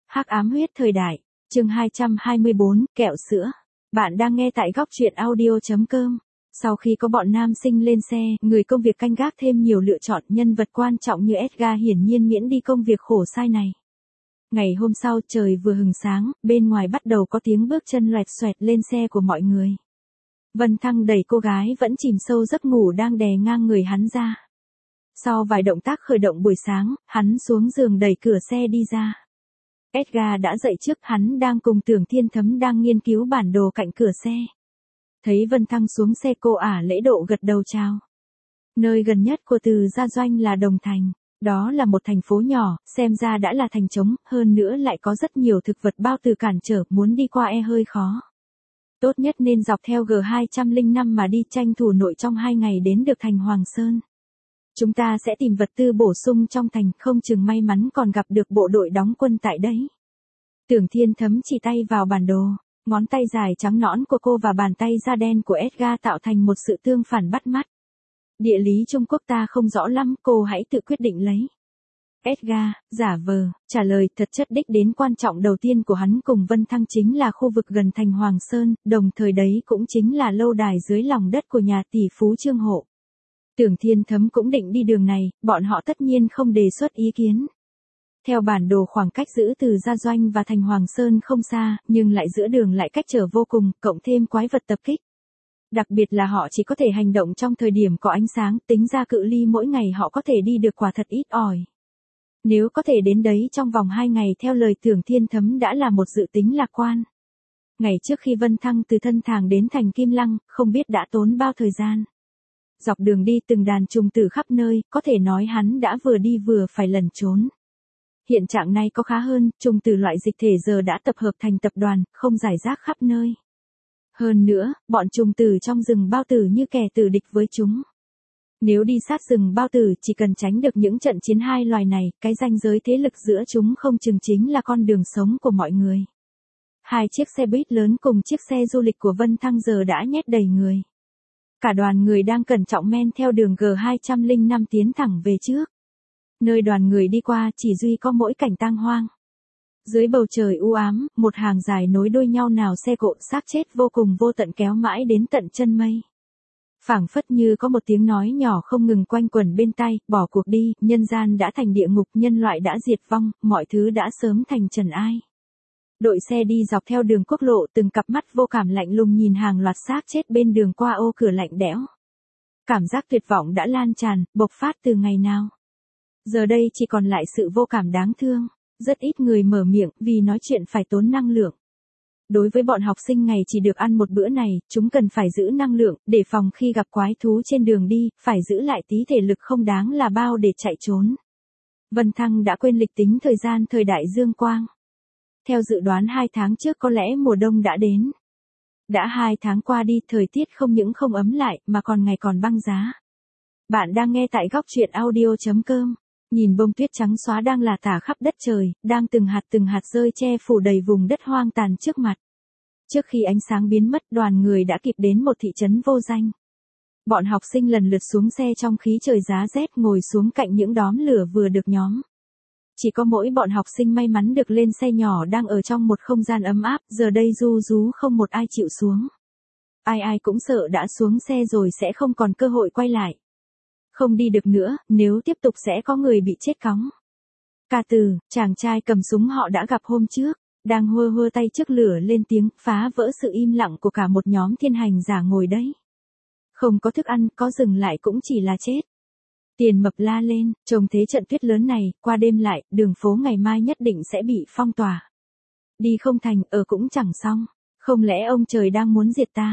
Hắc ám huyết thời đại, chương 224, kẹo sữa. Bạn đang nghe tại góc truyện audio.com. Sau khi có bọn nam sinh lên xe, người công việc canh gác thêm nhiều lựa chọn, nhân vật quan trọng như Edgar hiển nhiên miễn đi công việc khổ sai này. Ngày hôm sau trời vừa hừng sáng, bên ngoài bắt đầu có tiếng bước chân loẹt xoẹt lên xe của mọi người. Vân Thăng đẩy cô gái vẫn chìm sâu giấc ngủ đang đè ngang người hắn ra. Sau vài động tác khởi động buổi sáng, hắn xuống giường đẩy cửa xe đi ra. Edgar đã dậy trước, hắn đang cùng Tưởng Thiên Thấm đang nghiên cứu bản đồ cạnh cửa xe. Thấy Vân Thăng xuống xe cô ả lễ độ gật đầu chào. Nơi gần nhất của Từ Gia Doanh là Đồng Thành. Đó là một thành phố nhỏ, xem ra đã là thành trống, hơn nữa lại có rất nhiều thực vật bao từ cản trở, muốn đi qua hơi khó. Tốt nhất nên dọc theo G205 mà đi, tranh thủ nội trong 2 ngày đến được thành Hoàng Sơn. Chúng ta sẽ tìm vật tư bổ sung trong thành, không chừng may mắn còn gặp được bộ đội đóng quân tại đấy. Tưởng Thiên Thấm chỉ tay vào bản đồ, ngón tay dài trắng nõn của cô và bàn tay da đen của Edgar tạo thành một sự tương phản bắt mắt. Địa lý Trung Quốc ta không rõ lắm, cô hãy tự quyết định lấy. Edgar, giả vờ, trả lời thật chất đích đến quan trọng đầu tiên của hắn cùng Vân Thăng chính là khu vực gần thành Hoàng Sơn, đồng thời đấy cũng chính là lâu đài dưới lòng đất của nhà tỷ phú Trương Hộ. Tưởng Thiên Thấm cũng định đi đường này, bọn họ tất nhiên không đề xuất ý kiến. Theo bản đồ khoảng cách giữa Từ Gia Doanh và thành Hoàng Sơn không xa, nhưng lại giữa đường lại cách trở vô cùng, cộng thêm quái vật tập kích. Đặc biệt là họ chỉ có thể hành động trong thời điểm có ánh sáng, tính ra cự ly mỗi ngày họ có thể đi được quả thật ít ỏi. Nếu có thể đến đấy trong vòng 2 ngày theo lời Tưởng Thiên Thấm đã là một dự tính lạc quan. Ngày trước khi Vân Thăng từ Thân Thàng đến thành Kim Lăng, không biết đã tốn bao thời gian. Dọc đường đi từng đàn trùng tử khắp nơi, có thể nói hắn đã vừa đi vừa phải lẩn trốn. Hiện trạng này có khá hơn, trùng tử loại dịch thể giờ đã tập hợp thành tập đoàn, không rải rác khắp nơi. Hơn nữa, bọn trùng tử trong rừng bao tử như kẻ tử địch với chúng. Nếu đi sát rừng bao tử chỉ cần tránh được những trận chiến hai loài này, cái ranh giới thế lực giữa chúng không chừng chính là con đường sống của mọi người. 2 chiếc xe buýt lớn cùng chiếc xe du lịch của Vân Thăng giờ đã nhét đầy người. Cả đoàn người đang cẩn trọng men theo đường G205 tiến thẳng về trước. Nơi đoàn người đi qua chỉ duy có mỗi cảnh tang hoang. Dưới bầu trời u ám, một hàng dài nối đuôi nhau nào xe cộ xác chết vô cùng vô tận kéo mãi đến tận chân mây. Phảng phất như có một tiếng nói nhỏ không ngừng quanh quẩn bên tai, bỏ cuộc đi, nhân gian đã thành địa ngục, nhân loại đã diệt vong, mọi thứ đã sớm thành trần ai. Đội xe đi dọc theo đường quốc lộ, từng cặp mắt vô cảm lạnh lùng nhìn hàng loạt xác chết bên đường qua ô cửa lạnh đẽo. Cảm giác tuyệt vọng đã lan tràn, bộc phát từ ngày nào. Giờ đây chỉ còn lại sự vô cảm đáng thương. Rất ít người mở miệng vì nói chuyện phải tốn năng lượng. Đối với bọn học sinh ngày chỉ được ăn một bữa này, chúng cần phải giữ năng lượng, để phòng khi gặp quái thú trên đường đi, phải giữ lại tí thể lực không đáng là bao để chạy trốn. Vân Thăng đã quên lịch tính thời gian thời đại Dương Quang. Theo dự đoán 2 tháng trước có lẽ mùa đông đã đến. Đã 2 tháng qua đi, thời tiết không những không ấm lại, mà còn ngày còn băng giá. Bạn đang nghe tại góc truyện audio.com. Nhìn bông tuyết trắng xóa đang lả tả khắp đất trời, đang từng hạt rơi che phủ đầy vùng đất hoang tàn trước mặt. Trước khi ánh sáng biến mất, đoàn người đã kịp đến một thị trấn vô danh. Bọn học sinh lần lượt xuống xe trong khí trời giá rét, ngồi xuống cạnh những đóm lửa vừa được nhóm. Chỉ có mỗi bọn học sinh may mắn được lên xe nhỏ đang ở trong một không gian ấm áp, giờ đây ru rú không một ai chịu xuống. Ai cũng sợ đã xuống xe rồi sẽ không còn cơ hội quay lại. Không đi được nữa, nếu tiếp tục sẽ có người bị chết cóng. Ca Từ, chàng trai cầm súng họ đã gặp hôm trước, đang hơ tay trước lửa lên tiếng, phá vỡ sự im lặng của cả một nhóm thiên hành giả ngồi đấy. Không có thức ăn, có dừng lại cũng chỉ là chết. Tiền Mập la lên, trông thế trận tuyết lớn này, qua đêm lại, đường phố ngày mai nhất định sẽ bị phong tỏa. Đi không thành, ở cũng chẳng xong, không lẽ ông trời đang muốn diệt ta?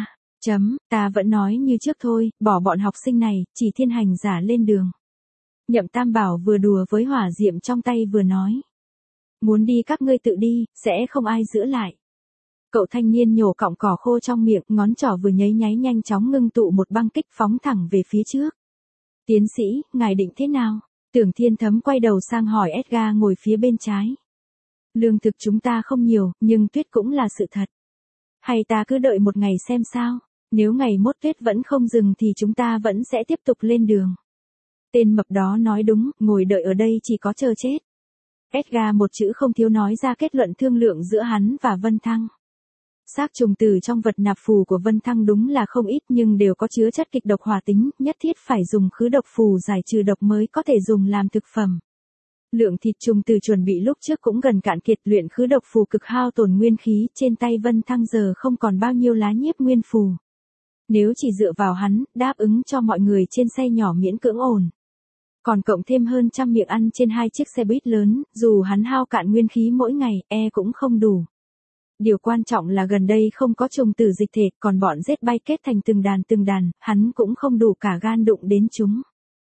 Ta vẫn nói như trước thôi, bỏ bọn học sinh này, chỉ thiên hành giả lên đường. Nhậm Tam Bảo vừa đùa với hỏa diệm trong tay vừa nói. Muốn đi các ngươi tự đi, sẽ không ai giữ lại. Cậu thanh niên nhổ cọng cỏ khô trong miệng, ngón trỏ vừa nháy nháy nhanh chóng ngưng tụ một băng kích phóng thẳng về phía trước. Tiến sĩ, ngài định thế nào? Tưởng Thiên Thấm quay đầu sang hỏi Edgar ngồi phía bên trái. Lương thực chúng ta không nhiều, nhưng tuyết cũng là sự thật. Hay ta cứ đợi một ngày xem sao? Nếu ngày mốt tuyết vẫn không dừng thì chúng ta vẫn sẽ tiếp tục lên đường. Tên mập đó nói đúng, ngồi đợi ở đây chỉ có chờ chết. Edgar một chữ không thiếu nói ra kết luận thương lượng giữa hắn và Vân Thăng. Xác trùng tử trong vật nạp phù của Vân Thăng đúng là không ít nhưng đều có chứa chất kịch độc hỏa tính, nhất thiết phải dùng khứ độc phù giải trừ độc mới có thể dùng làm thực phẩm. Lượng thịt trùng tử chuẩn bị lúc trước cũng gần cạn kiệt, luyện khứ độc phù cực hao tổn nguyên khí, trên tay Vân Thăng giờ không còn bao nhiêu lá nhiếp nguyên phù. Nếu chỉ dựa vào hắn, đáp ứng cho mọi người trên xe nhỏ miễn cưỡng ổn. Còn cộng thêm hơn 100 miệng ăn trên 2 chiếc xe buýt lớn, dù hắn hao cạn nguyên khí mỗi ngày, cũng không đủ. Điều quan trọng là gần đây không có trùng tử dịch thể, còn bọn rết bay kết thành từng đàn, hắn cũng không đủ cả gan đụng đến chúng.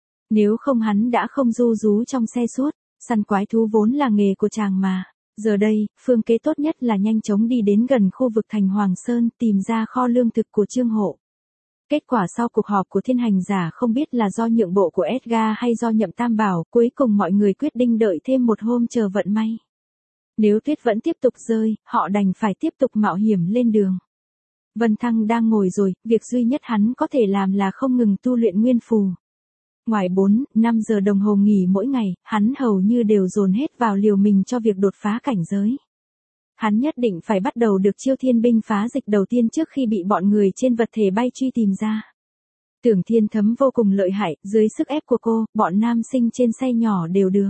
Nếu không hắn đã không ru rú trong xe suốt, săn quái thú vốn là nghề của chàng mà. Giờ đây, phương kế tốt nhất là nhanh chóng đi đến gần khu vực thành Hoàng Sơn, tìm ra kho lương thực của Trương Hộ. Kết quả sau cuộc họp của thiên hành giả không biết là do nhượng bộ của Edgar hay do Nhậm Tam Bảo, cuối cùng mọi người quyết định đợi thêm một hôm chờ vận may. Nếu tuyết vẫn tiếp tục rơi, họ đành phải tiếp tục mạo hiểm lên đường. Vân Thăng đang ngồi rồi, việc duy nhất hắn có thể làm là không ngừng tu luyện nguyên phù. Ngoài 4-5 giờ đồng hồ nghỉ mỗi ngày, hắn hầu như đều dồn hết vào liều mình cho việc đột phá cảnh giới. Hắn nhất định phải bắt đầu được chiêu thiên binh phá dịch đầu tiên trước khi bị bọn người trên vật thể bay truy tìm ra. Tưởng Thiên Thấm vô cùng lợi hại, dưới sức ép của cô, bọn nam sinh trên xe nhỏ đều được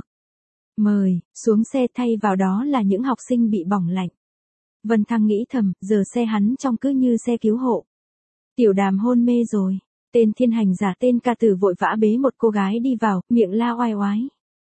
mời xuống xe, thay vào đó là những học sinh bị bỏng lạnh. Vân Thăng nghĩ thầm, giờ xe hắn trông cứ như xe cứu hộ. Tiểu Đàm hôn mê rồi. Tên thiên hành giả tên Ca Tử vội vã bế một cô gái đi vào, miệng la oai oái.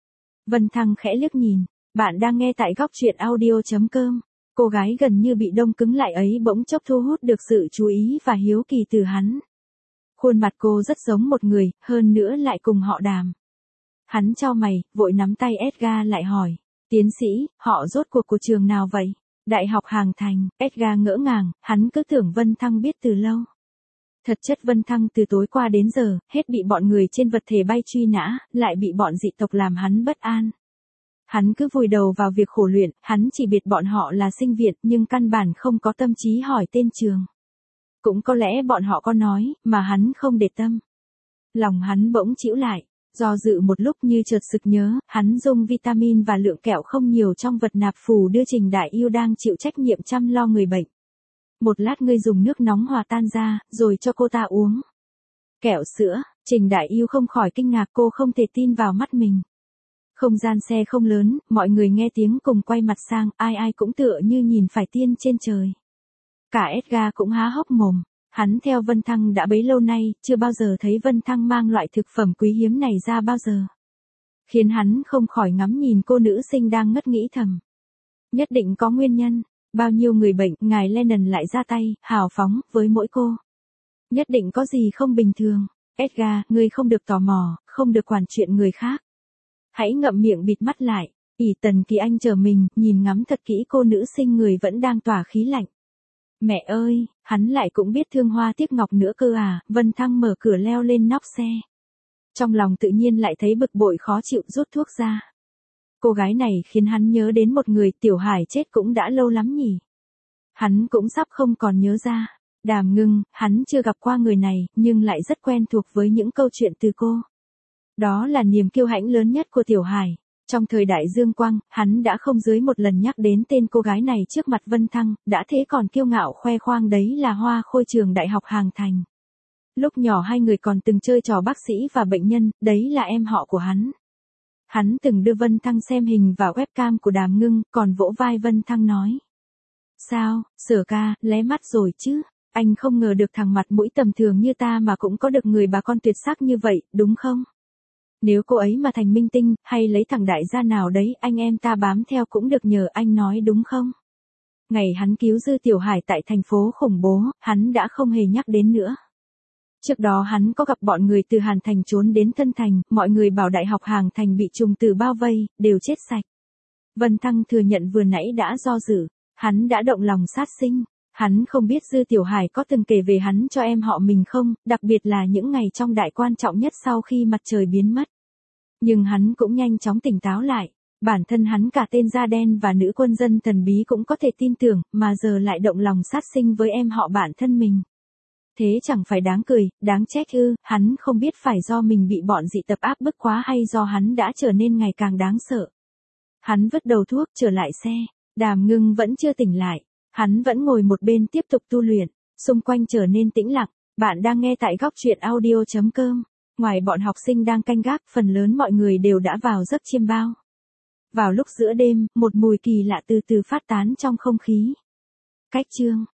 Vân Thăng khẽ liếc nhìn. Bạn đang nghe tại góc truyện audio.com. Cô gái gần như bị đông cứng lại ấy bỗng chốc thu hút được sự chú ý và hiếu kỳ từ hắn. Khuôn mặt cô rất giống một người, hơn nữa lại cùng họ Đàm. Hắn chau mày, vội nắm tay Edgar lại hỏi. Tiến sĩ, họ rốt cuộc của trường nào vậy? Đại học Hàng Thành. Edgar ngỡ ngàng, hắn cứ tưởng Vân Thăng biết từ lâu. Thật chất Vân Thăng từ tối qua đến giờ, hết bị bọn người trên vật thể bay truy nã, lại bị bọn dị tộc làm hắn bất an. Hắn cứ vùi đầu vào việc khổ luyện, hắn chỉ biết bọn họ là sinh viên nhưng căn bản không có tâm trí hỏi tên trường. Cũng có lẽ bọn họ có nói, mà hắn không để tâm. Lòng hắn bỗng chĩu lại, do dự một lúc như chợt sực nhớ, hắn dùng vitamin và lượng kẹo không nhiều trong vật nạp phù đưa Trình Đại Yêu đang chịu trách nhiệm chăm lo người bệnh. Một lát ngươi dùng nước nóng hòa tan ra, rồi cho cô ta uống. Kẹo sữa, Trình Đại Yêu không khỏi kinh ngạc, cô không thể tin vào mắt mình. Không gian xe không lớn, mọi người nghe tiếng cùng quay mặt sang, ai ai cũng tựa như nhìn phải tiên trên trời. Cả Edgar cũng há hốc mồm, hắn theo Vân Thăng đã bấy lâu nay, chưa bao giờ thấy Vân Thăng mang loại thực phẩm quý hiếm này ra bao giờ. Khiến hắn không khỏi ngắm nhìn cô nữ sinh đang ngất nghĩ thầm. Nhất định có nguyên nhân, bao nhiêu người bệnh, ngài Lennon lại ra tay, hào phóng, với mỗi cô. Nhất định có gì không bình thường. Edgar, ngươi không được tò mò, không được quản chuyện người khác. Hãy ngậm miệng bịt mắt lại. Tần Kỳ Anh chờ mình, nhìn ngắm thật kỹ cô nữ sinh người vẫn đang tỏa khí lạnh. Mẹ ơi, hắn lại cũng biết thương hoa tiếc ngọc nữa cơ à. Vân Thăng mở cửa leo lên nóc xe. Trong lòng tự nhiên lại thấy bực bội khó chịu, rút thuốc ra. Cô gái này khiến hắn nhớ đến một người, Tiểu Hải chết cũng đã lâu lắm nhỉ. Hắn cũng sắp không còn nhớ ra. Đàm Ngưng, hắn chưa gặp qua người này, nhưng lại rất quen thuộc với những câu chuyện từ cô. Đó là niềm kiêu hãnh lớn nhất của Tiểu Hải. Trong thời đại Dương Quang, hắn đã không dưới một lần nhắc đến tên cô gái này trước mặt Vân Thăng, đã thế còn kiêu ngạo khoe khoang đấy là hoa khôi trường Đại học Hàng Thành. Lúc nhỏ hai người còn từng chơi trò bác sĩ và bệnh nhân, đấy là em họ của hắn. Hắn từng đưa Vân Thăng xem hình vào webcam của Đàm Ngưng, còn vỗ vai Vân Thăng nói. Sao, Sở ca, lé mắt rồi chứ, anh không ngờ được thằng mặt mũi tầm thường như ta mà cũng có được người bà con tuyệt sắc như vậy, đúng không? Nếu cô ấy mà thành minh tinh, hay lấy thằng đại gia nào đấy, anh em ta bám theo cũng được nhờ, anh nói đúng không? Ngày hắn cứu Dư Tiểu Hải tại thành phố khủng bố, hắn đã không hề nhắc đến nữa. Trước đó hắn có gặp bọn người từ Hàn Thành trốn đến Tân Thành, mọi người bảo Đại học Hàng Thành bị trùng tử bao vây, đều chết sạch. Vân Thăng thừa nhận vừa nãy đã do dự, hắn đã động lòng sát sinh. Hắn không biết Dư Tiểu Hải có từng kể về hắn cho em họ mình không, đặc biệt là những ngày trong đại quan trọng nhất sau khi mặt trời biến mất. Nhưng hắn cũng nhanh chóng tỉnh táo lại, bản thân hắn cả tên da đen và nữ quân dân thần bí cũng có thể tin tưởng, mà giờ lại động lòng sát sinh với em họ bản thân mình. Thế chẳng phải đáng cười, đáng trách ư, hắn không biết phải do mình bị bọn dị tập áp bức quá hay do hắn đã trở nên ngày càng đáng sợ. Hắn vứt đầu thuốc trở lại xe. Đàm Ngưng vẫn chưa tỉnh lại. Hắn vẫn ngồi một bên tiếp tục tu luyện. Xung quanh trở nên tĩnh lặng. Bạn đang nghe tại góc truyện audio.com. Ngoài bọn học sinh đang canh gác, phần lớn mọi người đều đã vào giấc chiêm bao. Vào lúc giữa đêm, một mùi kỳ lạ từ từ phát tán trong không khí. Cách chương